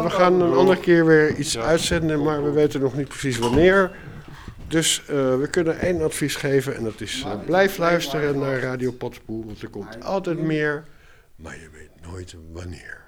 we gaan een andere keer weer iets uitzenden, maar we weten nog niet precies wanneer. Dus we kunnen 1 advies geven en dat is blijf luisteren naar Radio Pottenpoel, want er komt altijd meer, maar je weet nooit wanneer.